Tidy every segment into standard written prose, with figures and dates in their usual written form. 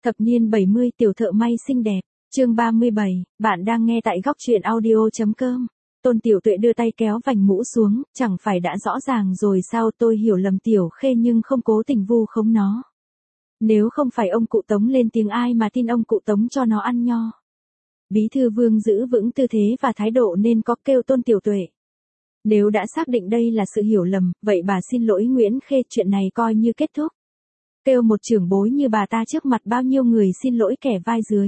Thập niên 70 tiểu thợ may xinh đẹp, chương 37, bạn đang nghe tại góc truyện audio.com. Tôn Tiểu Tuệ đưa tay kéo vành mũ xuống, chẳng phải đã rõ ràng rồi sao, tôi hiểu lầm Tiểu Khê nhưng không cố tình vu khống nó. Nếu không phải ông cụ Tống lên tiếng ai mà tin ông cụ Tống cho nó ăn nho. Bí thư Vương giữ vững tư thế và thái độ nên có kêu Tôn Tiểu Tuệ. Nếu đã xác định đây là sự hiểu lầm, vậy bà xin lỗi Nguyễn Khê, chuyện này coi như kết thúc. Kêu một trưởng bối như bà ta trước mặt bao nhiêu người xin lỗi kẻ vai dưới.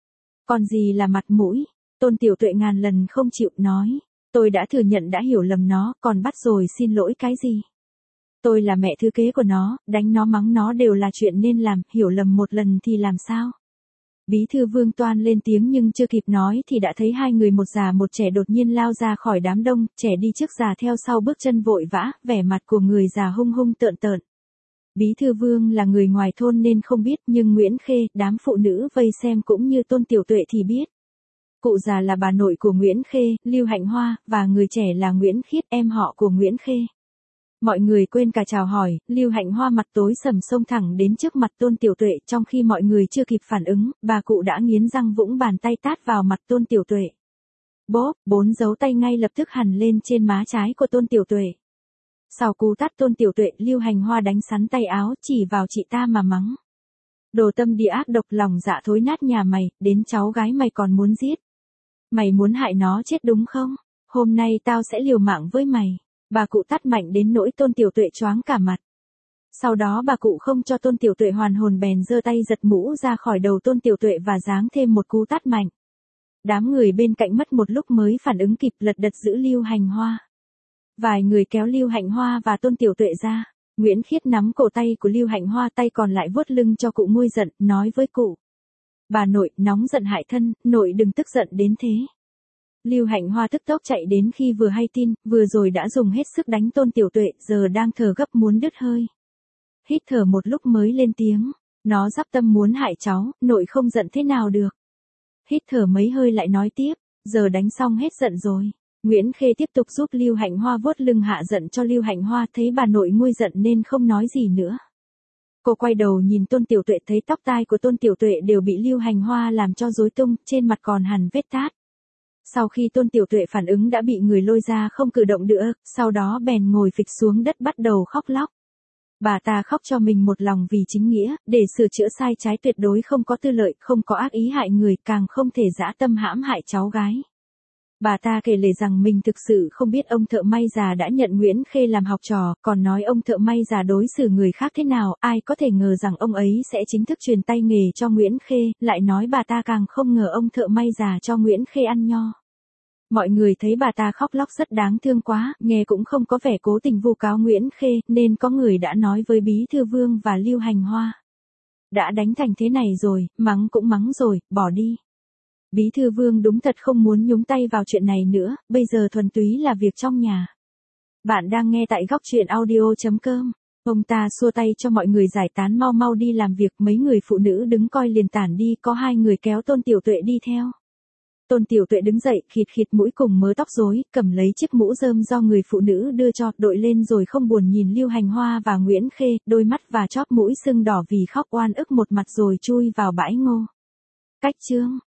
Còn gì là mặt mũi, Tôn Tiểu Tuệ ngàn lần không chịu nói. Tôi đã thừa nhận đã hiểu lầm nó, còn bắt rồi xin lỗi cái gì. Tôi là mẹ thứ kế của nó, đánh nó mắng nó đều là chuyện nên làm, hiểu lầm một lần thì làm sao. Bí thư Vương toan lên tiếng nhưng chưa kịp nói thì đã thấy hai người một già một trẻ đột nhiên lao ra khỏi đám đông, trẻ đi trước già theo sau bước chân vội vã, vẻ mặt của người già hung hung tợn tợn. Bí thư Vương là người ngoài thôn nên không biết, nhưng Nguyễn Khê, đám phụ nữ vây xem cũng như Tôn Tiểu Tuệ thì biết. Cụ già là bà nội của Nguyễn Khê, Lưu Hạnh Hoa, và người trẻ là Nguyễn Khiết, em họ của Nguyễn Khê. Mọi người quên cả chào hỏi, Lưu Hạnh Hoa mặt tối sầm xông thẳng đến trước mặt Tôn Tiểu Tuệ, trong khi mọi người chưa kịp phản ứng, bà cụ đã nghiến răng vũng bàn tay tát vào mặt Tôn Tiểu Tuệ. Bốp, 4 dấu tay ngay lập tức hằn lên trên má trái của Tôn Tiểu Tuệ. Sau cú tát Tôn Tiểu Tuệ, Lưu Hành Hoa đánh sắn tay áo chỉ vào chị ta mà mắng. Đồ tâm địa ác độc, lòng dạ thối nát nhà mày, đến cháu gái mày còn muốn giết. Mày muốn hại nó chết đúng không? Hôm nay tao sẽ liều mạng với mày. Bà cụ tát mạnh đến nỗi Tôn Tiểu Tuệ choáng cả mặt. Sau đó bà cụ không cho Tôn Tiểu Tuệ hoàn hồn bèn giơ tay giật mũ ra khỏi đầu Tôn Tiểu Tuệ và giáng thêm một cú tát mạnh. Đám người bên cạnh mất một lúc mới phản ứng kịp, lật đật giữ Lưu Hành Hoa. Vài người kéo Lưu Hạnh Hoa và Tôn Tiểu Tuệ ra. Nguyễn Khiết nắm cổ tay của Lưu Hạnh Hoa, tay còn lại vuốt lưng cho cụ nguôi giận, nói với cụ. Bà nội, nóng giận hại thân, nội đừng tức giận đến thế. Lưu Hạnh Hoa tức tốc chạy đến khi vừa hay tin, vừa rồi đã dùng hết sức đánh Tôn Tiểu Tuệ, giờ đang thở gấp muốn đứt hơi. Hít thở một lúc mới lên tiếng, nó dắp tâm muốn hại cháu, nội không giận thế nào được. Hít thở mấy hơi lại nói tiếp, giờ đánh xong hết giận rồi. Nguyễn Khê tiếp tục giúp Lưu Hạnh Hoa vuốt lưng hạ giận cho Lưu Hạnh Hoa, thấy bà nội nguôi giận nên không nói gì nữa. Cô quay đầu nhìn Tôn Tiểu Tuệ, thấy tóc tai của Tôn Tiểu Tuệ đều bị Lưu Hạnh Hoa làm cho rối tung, trên mặt còn hằn vết tát. Sau khi Tôn Tiểu Tuệ phản ứng đã bị người lôi ra không cử động nữa, sau đó bèn ngồi phịch xuống đất bắt đầu khóc lóc. Bà ta khóc cho mình một lòng vì chính nghĩa, để sửa chữa sai trái, tuyệt đối không có tư lợi, không có ác ý hại người, càng không thể dã tâm hãm hại cháu gái. Bà ta kể lể rằng mình thực sự không biết ông thợ may già đã nhận Nguyễn Khê làm học trò, còn nói ông thợ may già đối xử người khác thế nào, ai có thể ngờ rằng ông ấy sẽ chính thức truyền tay nghề cho Nguyễn Khê, lại nói bà ta càng không ngờ ông thợ may già cho Nguyễn Khê ăn nho. Mọi người thấy bà ta khóc lóc rất đáng thương quá, nghe cũng không có vẻ cố tình vu cáo Nguyễn Khê, nên có người đã nói với Bí thư Vương và Lưu Hành Hoa. Đã đánh thành thế này rồi, mắng cũng mắng rồi, bỏ đi. Bí thư Vương đúng thật không muốn nhúng tay vào chuyện này nữa, bây giờ thuần túy là việc trong nhà. Bạn đang nghe tại góc truyện audio.com. Ông ta xua tay cho mọi người giải tán mau mau đi làm việc, mấy người phụ nữ đứng coi liền tản đi, có hai người kéo Tôn Tiểu Tuệ đi theo. Tôn Tiểu Tuệ đứng dậy, khịt khịt mũi cùng mớ tóc rối, cầm lấy chiếc mũ rơm do người phụ nữ đưa cho, đội lên rồi không buồn nhìn Lưu Hành Hoa và Nguyễn Khê, đôi mắt và chóp mũi sưng đỏ vì khóc oan ức một mặt rồi chui vào bãi ngô. Cách chương